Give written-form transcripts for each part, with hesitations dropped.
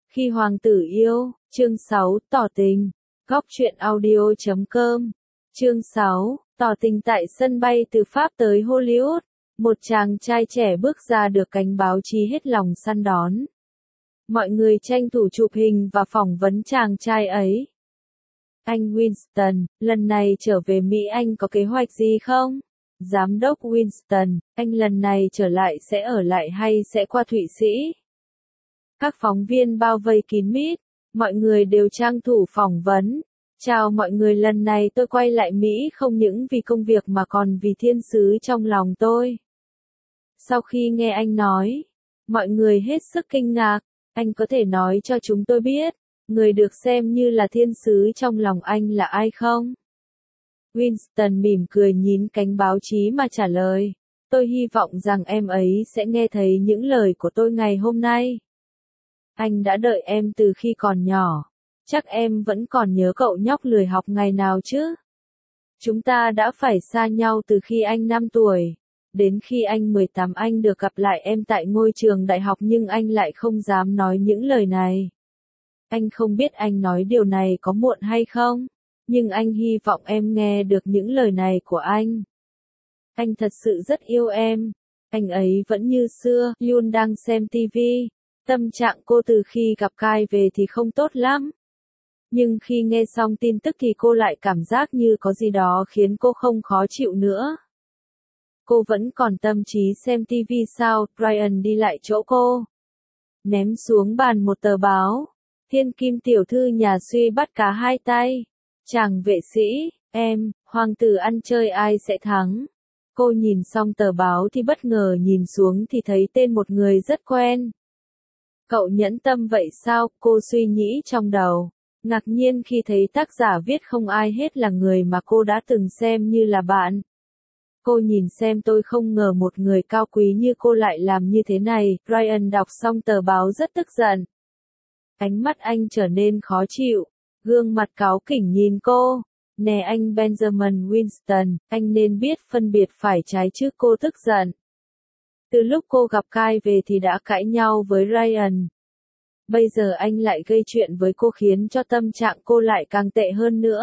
Khi hoàng tử yêu, chương 6, tỏ tình. Góc truyện audio.com. Chương 6, tỏ tình tại sân bay từ Pháp tới Hollywood. Một chàng trai trẻ bước ra được cánh báo chí hết lòng săn đón. Mọi người tranh thủ chụp hình và phỏng vấn chàng trai ấy. Anh Winston, lần này trở về Mỹ anh có kế hoạch gì không? Giám đốc Winston, anh lần này trở lại sẽ ở lại hay sẽ qua Thụy Sĩ? Các phóng viên bao vây kín mít, mọi người đều tranh thủ phỏng vấn. Chào mọi người, lần này tôi quay lại Mỹ không những vì công việc mà còn vì thiên sứ trong lòng tôi. Sau khi nghe anh nói, mọi người hết sức kinh ngạc. Anh có thể nói cho chúng tôi biết, người được xem như là thiên sứ trong lòng anh là ai không? Winston mỉm cười nhìn cánh báo chí mà trả lời. Tôi hy vọng rằng em ấy sẽ nghe thấy những lời của tôi ngày hôm nay. Anh đã đợi em từ khi còn nhỏ. Chắc em vẫn còn nhớ cậu nhóc lười học ngày nào chứ? Chúng ta đã phải xa nhau từ khi anh 5 tuổi. Đến khi anh 18 anh được gặp lại em tại ngôi trường đại học nhưng anh lại không dám nói những lời này. Anh không biết anh nói điều này có muộn hay không, nhưng anh hy vọng em nghe được những lời này của anh. Anh thật sự rất yêu em. Anh ấy vẫn như xưa, luôn đang xem TV. Tâm trạng cô từ khi gặp Kai về thì không tốt lắm. Nhưng khi nghe xong tin tức thì cô lại cảm giác như có gì đó khiến cô không khó chịu nữa. Cô vẫn còn tâm trí xem TV sao? Ryan đi lại chỗ cô. Ném xuống bàn một tờ báo. Thiên kim tiểu thư nhà suy bắt cá hai tay. Chàng vệ sĩ, em, hoàng tử ăn chơi ai sẽ thắng? Cô nhìn xong tờ báo thì bất ngờ nhìn xuống thì thấy tên một người rất quen. Cậu nhẫn tâm vậy sao? Cô suy nghĩ trong đầu. Ngạc nhiên khi thấy tác giả viết không ai hết là người mà cô đã từng xem như là bạn. Cô nhìn xem, tôi không ngờ một người cao quý như cô lại làm như thế này. Ryan đọc xong tờ báo rất tức giận. Ánh mắt anh trở nên khó chịu. Gương mặt cáu kỉnh nhìn cô. Nè anh Benjamin Winston, anh nên biết phân biệt phải trái chứ. Cô tức giận. Từ lúc cô gặp Kai về thì đã cãi nhau với Ryan. Bây giờ anh lại gây chuyện với cô khiến cho tâm trạng cô lại càng tệ hơn nữa.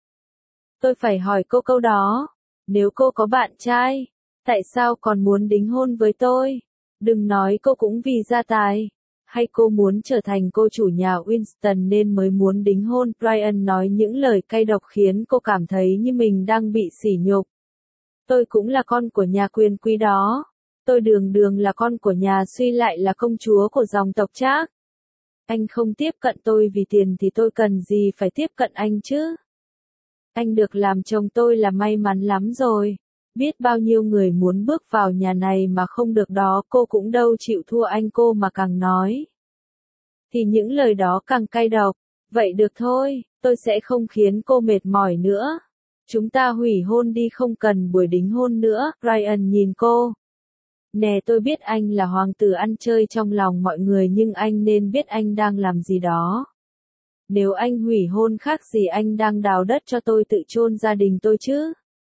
Tôi phải hỏi cô câu đó. Nếu cô có bạn trai, tại sao còn muốn đính hôn với tôi? Đừng nói cô cũng vì gia tài. Hay cô muốn trở thành cô chủ nhà Winston nên mới muốn đính hôn? Ryan nói những lời cay độc khiến cô cảm thấy như mình đang bị sỉ nhục. Tôi cũng là con của nhà quyền quý đó. Tôi đường đường là con của nhà suy lại là công chúa của dòng tộc Trác. Anh không tiếp cận tôi vì tiền thì tôi cần gì phải tiếp cận anh chứ? Anh được làm chồng tôi là may mắn lắm rồi. Biết bao nhiêu người muốn bước vào nhà này mà không được đó. Cô cũng đâu chịu thua anh, cô mà càng nói thì những lời đó càng cay độc. Vậy được thôi, tôi sẽ không khiến cô mệt mỏi nữa. Chúng ta hủy hôn đi, không cần buổi đính hôn nữa. Ryan nhìn cô. Nè, tôi biết anh là hoàng tử ăn chơi trong lòng mọi người nhưng anh nên biết anh đang làm gì đó. Nếu anh hủy hôn khác gì anh đang đào đất cho tôi tự chôn gia đình tôi chứ.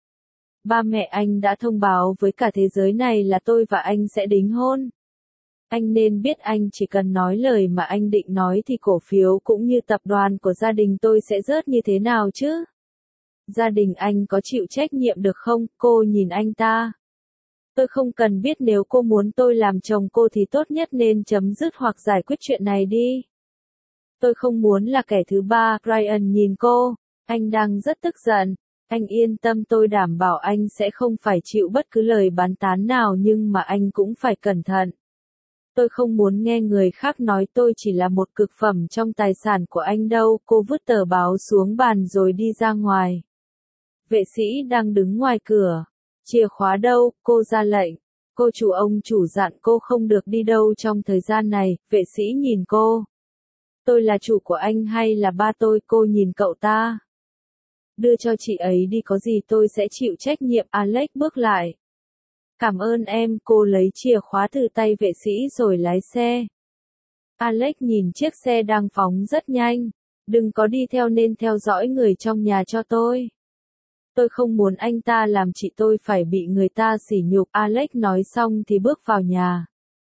Ba mẹ anh đã thông báo với cả thế giới này là tôi và anh sẽ đính hôn. Anh nên biết anh chỉ cần nói lời mà anh định nói thì cổ phiếu cũng như tập đoàn của gia đình tôi sẽ rớt như thế nào chứ. Gia đình anh có chịu trách nhiệm được không? Cô nhìn anh ta. Tôi không cần biết, nếu cô muốn tôi làm chồng cô thì tốt nhất nên chấm dứt hoặc giải quyết chuyện này đi. Tôi không muốn là kẻ thứ ba. Ryan nhìn cô. Anh đang rất tức giận. Anh yên tâm, tôi đảm bảo anh sẽ không phải chịu bất cứ lời bán tán nào nhưng mà anh cũng phải cẩn thận. Tôi không muốn nghe người khác nói tôi chỉ là một cực phẩm trong tài sản của anh đâu. Cô vứt tờ báo xuống bàn rồi đi ra ngoài. Vệ sĩ đang đứng ngoài cửa. Chìa khóa đâu? Cô ra lệnh. Cô chủ, ông chủ dặn cô không được đi đâu trong thời gian này. Vệ sĩ nhìn cô. Tôi là chủ của anh hay là ba tôi? Cô nhìn cậu ta. Đưa cho chị ấy đi, có gì tôi sẽ chịu trách nhiệm. Alex bước lại. Cảm ơn em. Cô lấy chìa khóa từ tay vệ sĩ rồi lái xe. Alex nhìn chiếc xe đang phóng rất nhanh. Đừng có đi theo, nên theo dõi người trong nhà cho tôi. Tôi không muốn anh ta làm chị tôi phải bị người ta sỉ nhục. Alex nói xong thì bước vào nhà.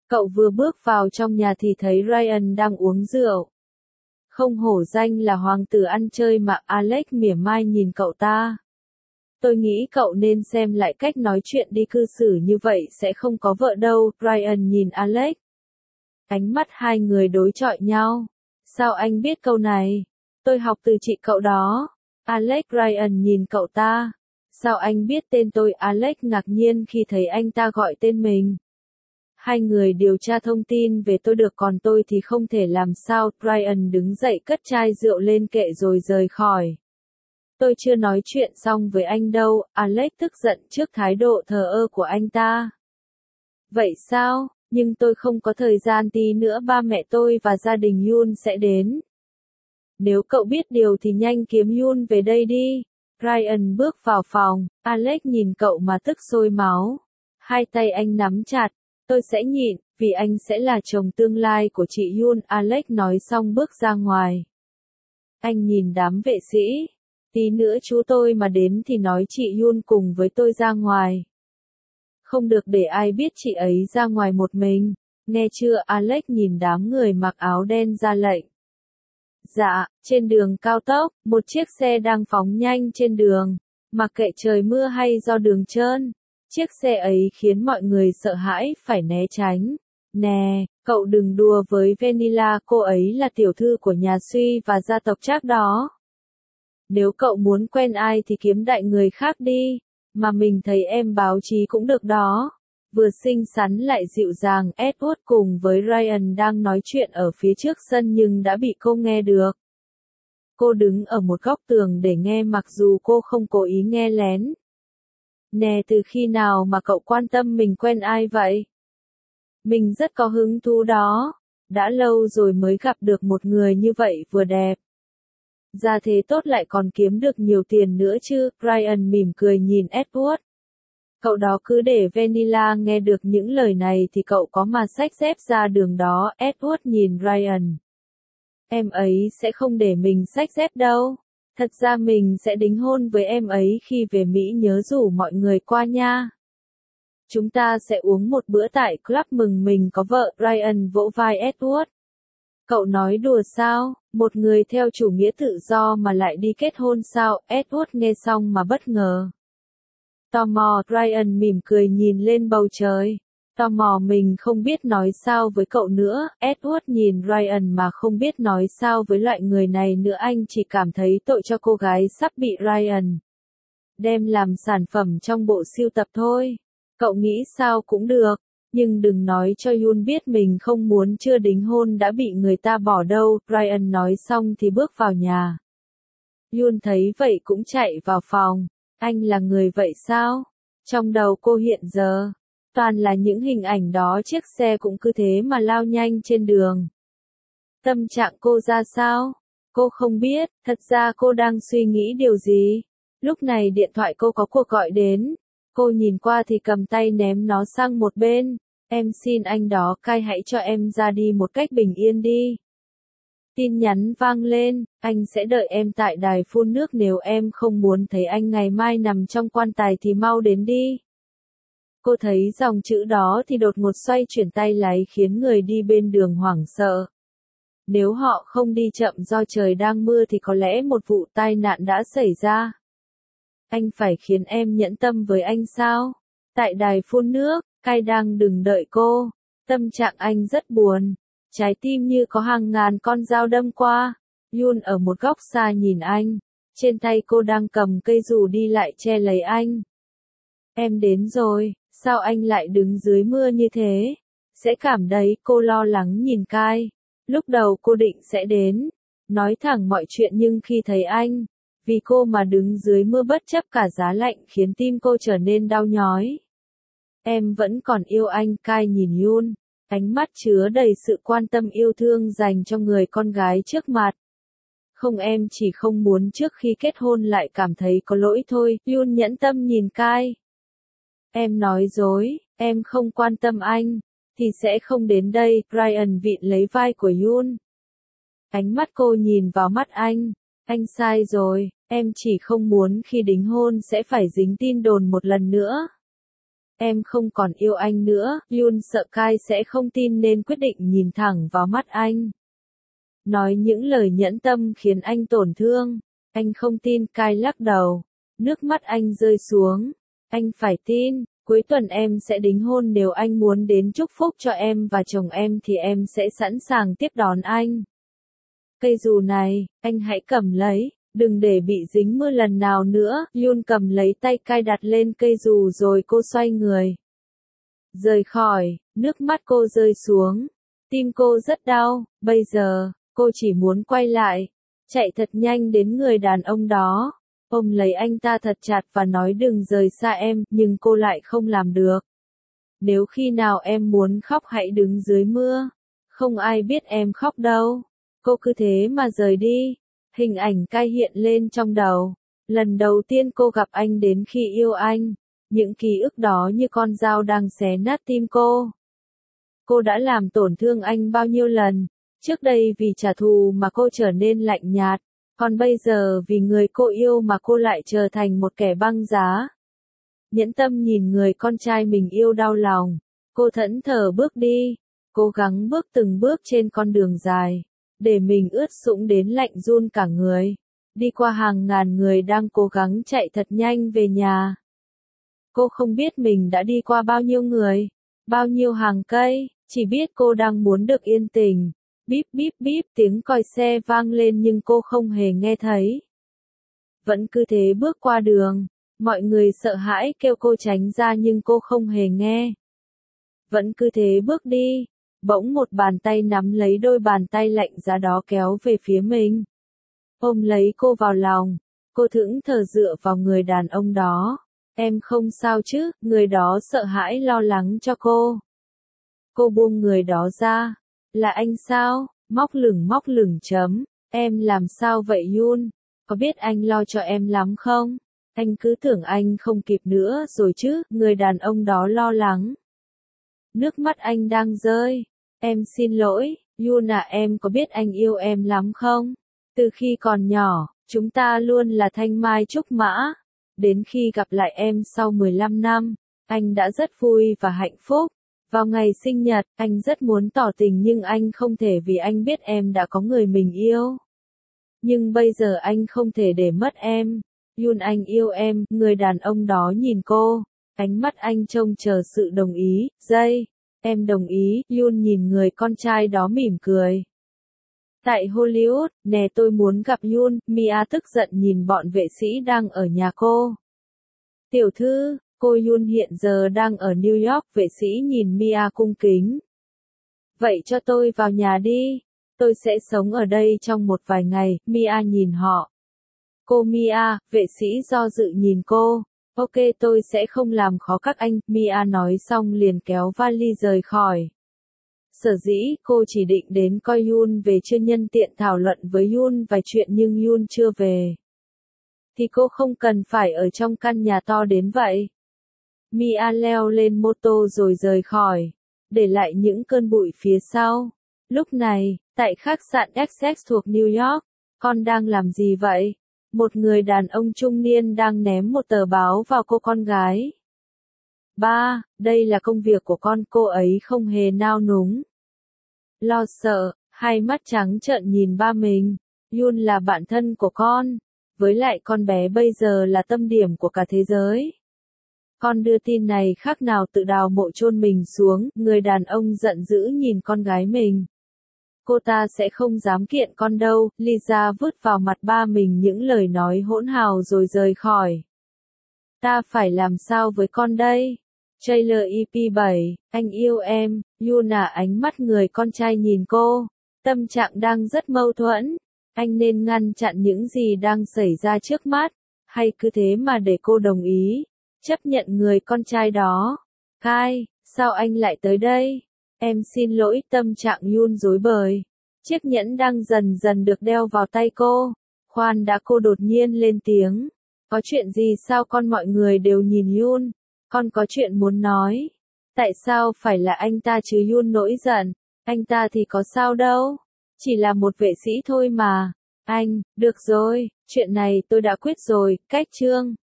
Cậu vừa bước vào trong nhà thì thấy Ryan đang uống rượu. Không hổ danh là hoàng tử ăn chơi mà, Alex mỉa mai nhìn cậu ta. Tôi nghĩ cậu nên xem lại cách nói chuyện đi, cư xử như vậy sẽ không có vợ đâu, Ryan nhìn Alex. Ánh mắt hai người đối chọi nhau. Sao anh biết câu này? Tôi học từ chị cậu đó. Alex. Ryan nhìn cậu ta. Sao anh biết tên tôi? Alex ngạc nhiên khi thấy anh ta gọi tên mình. Hai người điều tra thông tin về tôi được, còn tôi thì không thể làm sao. Ryan đứng dậy cất chai rượu lên kệ rồi rời khỏi. Tôi chưa nói chuyện xong với anh đâu, Alex tức giận trước thái độ thờ ơ của anh ta. Vậy sao? Nhưng tôi không có thời gian, tí nữa ba mẹ tôi và gia đình Yoon sẽ đến. Nếu cậu biết điều thì nhanh kiếm Yoon về đây đi. Ryan bước vào phòng, Alex nhìn cậu mà tức sôi máu. Hai tay anh nắm chặt, tôi sẽ nhịn, vì anh sẽ là chồng tương lai của chị Yoon. Alex nói xong bước ra ngoài. Anh nhìn đám vệ sĩ. Tí nữa chú tôi mà đến thì nói chị Yoon cùng với tôi ra ngoài. Không được để ai biết chị ấy ra ngoài một mình. Nghe chưa? Alex nhìn đám người mặc áo đen ra lệnh. Dạ, trên đường cao tốc, một chiếc xe đang phóng nhanh trên đường. Mặc kệ trời mưa hay do đường trơn, chiếc xe ấy khiến mọi người sợ hãi phải né tránh. Nè, cậu đừng đùa với Vanilla, cô ấy là tiểu thư của nhà Suy và gia tộc Trác đó. Nếu cậu muốn quen ai thì kiếm đại người khác đi, mà mình thấy em báo chí cũng được đó. Vừa xinh xắn lại dịu dàng, Edward cùng với Ryan đang nói chuyện ở phía trước sân nhưng đã bị cô nghe được. Cô đứng ở một góc tường để nghe mặc dù cô không cố ý nghe lén. Nè, từ khi nào mà cậu quan tâm mình quen ai vậy? Mình rất có hứng thú đó. Đã lâu rồi mới gặp được một người như vậy, vừa đẹp, gia thế tốt lại còn kiếm được nhiều tiền nữa chứ. Ryan mỉm cười nhìn Edward. Cậu đó cứ để Vanilla nghe được những lời này thì cậu có mà xách dép ra đường đó. Edward nhìn Ryan. Em ấy sẽ không để mình xách dép đâu. Thật ra mình sẽ đính hôn với em ấy khi về Mỹ, nhớ rủ mọi người qua nha. Chúng ta sẽ uống một bữa tại club mừng mình có vợ. Ryan vỗ vai Edward. Cậu nói đùa sao? Một người theo chủ nghĩa tự do mà lại đi kết hôn sao? Edward nghe xong mà bất ngờ. Tò mò. Ryan mỉm cười nhìn lên bầu trời. Tò mò mình không biết nói sao với cậu nữa. Edward nhìn Ryan mà không biết nói sao với loại người này nữa. Anh chỉ cảm thấy tội cho cô gái sắp bị Ryan đem làm sản phẩm trong bộ sưu tập thôi. Cậu nghĩ sao cũng được. Nhưng đừng nói cho Yoon biết mình không muốn, chưa đính hôn đã bị người ta bỏ đâu. Ryan nói xong thì bước vào nhà. Yoon thấy vậy cũng chạy vào phòng. Anh là người vậy sao? Trong đầu cô hiện giờ toàn là những hình ảnh đó, chiếc xe cũng cứ thế mà lao nhanh trên đường. Tâm trạng cô ra sao? Cô không biết, thật ra cô đang suy nghĩ điều gì. Lúc này điện thoại cô có cuộc gọi đến. Cô nhìn qua thì cầm tay ném nó sang một bên. Em xin anh đó, cai hãy cho em ra đi một cách bình yên đi. Tin nhắn vang lên, anh sẽ đợi em tại đài phun nước, nếu em không muốn thấy anh ngày mai nằm trong quan tài thì mau đến đi. Cô thấy dòng chữ đó thì đột ngột xoay chuyển tay lái khiến người đi bên đường hoảng sợ. Nếu họ không đi chậm do trời đang mưa thì có lẽ một vụ tai nạn đã xảy ra. Anh phải khiến em nhẫn tâm với anh sao? Tại đài phun nước, Cai đang đừng đợi cô. Tâm trạng anh rất buồn. Trái tim như có hàng ngàn con dao đâm qua. Yoon ở một góc xa nhìn anh. Trên tay cô đang cầm cây dù đi lại che lấy anh. Em đến rồi, sao anh lại đứng dưới mưa như thế? Sẽ cảm đấy, cô lo lắng nhìn Cai. Lúc đầu cô định sẽ đến, nói thẳng mọi chuyện, nhưng khi thấy anh, vì cô mà đứng dưới mưa bất chấp cả giá lạnh khiến tim cô trở nên đau nhói. Em vẫn còn yêu anh. Cai nhìn Yoon, ánh mắt chứa đầy sự quan tâm yêu thương dành cho người con gái trước mặt. Không, em chỉ không muốn trước khi kết hôn lại cảm thấy có lỗi thôi. Yoon nhẫn tâm nhìn Cai. Em nói dối, em không quan tâm anh, thì sẽ không đến đây. Ryan vịn lấy vai của Yoon. Ánh mắt cô nhìn vào mắt anh. Anh sai rồi, em chỉ không muốn khi đính hôn sẽ phải dính tin đồn một lần nữa. em không còn yêu anh nữa. Yoon sợ Kai sẽ không tin nên quyết định nhìn thẳng vào mắt anh. Nói những lời nhẫn tâm khiến anh tổn thương. Anh không tin. Kai lắc đầu. Nước mắt anh rơi xuống. Anh phải tin. Cuối tuần em sẽ đính hôn, nếu anh muốn đến chúc phúc cho em và chồng em thì em sẽ sẵn sàng tiếp đón anh. Cây dù này, anh hãy cầm lấy, đừng để bị dính mưa lần nào nữa. Yoon cầm lấy tay Kai đặt lên cây dù rồi cô xoay người. Rời khỏi, nước mắt cô rơi xuống. Tim cô rất đau, bây giờ, cô chỉ muốn quay lại, chạy thật nhanh đến người đàn ông đó. Ôm lấy anh ta thật chặt và nói đừng rời xa em, nhưng cô lại không làm được. Nếu khi nào em muốn khóc hãy đứng dưới mưa. Không ai biết em khóc đâu. Cô cứ thế mà rời đi. Hình ảnh Kai hiện lên trong đầu. Lần đầu tiên cô gặp anh đến khi yêu anh. Những ký ức đó như con dao đang xé nát tim cô. Cô đã làm tổn thương anh bao nhiêu lần. Trước đây vì trả thù mà cô trở nên lạnh nhạt. Còn bây giờ vì người cô yêu mà cô lại trở thành một kẻ băng giá. Nhẫn tâm nhìn người con trai mình yêu đau lòng. Cô thẫn thờ bước đi. Cố gắng bước từng bước trên con đường dài. Để mình ướt sũng đến lạnh run cả người. Đi qua hàng ngàn người đang cố gắng chạy thật nhanh về nhà. Cô không biết mình đã đi qua bao nhiêu người. Bao nhiêu hàng cây. Chỉ biết cô đang muốn được yên tĩnh. Bíp bíp bíp tiếng còi xe vang lên nhưng cô không hề nghe thấy. Vẫn cứ thế bước qua đường. Mọi người sợ hãi kêu cô tránh ra nhưng cô không hề nghe. Vẫn cứ thế bước đi. Bỗng một bàn tay nắm lấy đôi bàn tay lạnh giá đó kéo về phía mình. Ôm lấy cô vào lòng. Cô thẫn thờ dựa vào người đàn ông đó. Em không sao chứ? Người đó sợ hãi lo lắng cho cô. Cô buông người đó ra. Là anh sao? Móc lửng chấm. Em làm sao vậy Yoon? Có biết anh lo cho em lắm không? Anh cứ tưởng anh không kịp nữa rồi chứ. Người đàn ông đó lo lắng. Nước mắt anh đang rơi. Em xin lỗi, Yoon à, em có biết anh yêu em lắm không? Từ khi còn nhỏ, chúng ta luôn là thanh mai trúc mã. Đến khi gặp lại em sau 15 năm, anh đã rất vui và hạnh phúc. Vào ngày sinh nhật, anh rất muốn tỏ tình nhưng anh không thể vì anh biết em đã có người mình yêu. Nhưng bây giờ anh không thể để mất em. Yoon, anh yêu em. Người đàn ông đó nhìn cô. Ánh mắt anh trông chờ sự đồng ý. Giây. Em đồng ý. Yoon nhìn người con trai đó mỉm cười. Tại Hollywood, nè tôi muốn gặp Yoon. Mia tức giận nhìn bọn vệ sĩ đang ở nhà cô. Tiểu thư, cô Yoon hiện giờ đang ở New York. Vệ sĩ nhìn Mia cung kính. Vậy cho tôi vào nhà đi. Tôi sẽ sống ở đây trong một vài ngày. Mia nhìn họ. Cô Mia, vệ sĩ do dự nhìn cô. Ok, tôi sẽ không làm khó các anh. Mia nói xong liền kéo vali rời khỏi. Sở dĩ cô chỉ định đến coi Yoon về chưa nhân tiện thảo luận với Yoon vài chuyện nhưng Yoon chưa về. Thì cô không cần phải ở trong căn nhà to đến vậy. Mia leo lên mô tô rồi rời khỏi. Để lại những cơn bụi phía sau. Lúc này, tại khách sạn Essex thuộc New York, con đang làm gì vậy? Một người đàn ông trung niên đang ném một tờ báo vào cô con gái. Ba, đây là công việc của con. Cô ấy không hề nao núng. Lo sợ, hai mắt trắng trợn nhìn ba mình. Yoon là bạn thân của con. Với lại con bé bây giờ là tâm điểm của cả thế giới. Con đưa tin này khác nào tự đào mộ chôn mình xuống. Người đàn ông giận dữ nhìn con gái mình. Cô ta sẽ không dám kiện con đâu. Lisa vứt vào mặt ba mình những lời nói hỗn hào rồi rời khỏi. Ta phải làm sao với con đây? Trailer EP7, anh yêu em. Yoon à, ánh mắt người con trai nhìn cô. Tâm trạng đang rất mâu thuẫn. Anh nên ngăn chặn những gì đang xảy ra trước mắt. Hay cứ thế mà để cô đồng ý. Chấp nhận người con trai đó. Kai, sao anh lại tới đây? Em xin lỗi. Tâm trạng Yoon rối bời. Chiếc nhẫn đang dần dần được đeo vào tay cô. Khoan đã, cô đột nhiên lên tiếng. Có chuyện gì sao con? Mọi người đều nhìn Yoon. Con có chuyện muốn nói. Tại sao phải là anh ta chứ? Yoon nổi giận. Anh ta thì có sao đâu. Chỉ là một vệ sĩ thôi mà. Anh, được rồi, chuyện này tôi đã quyết rồi. Cách chương.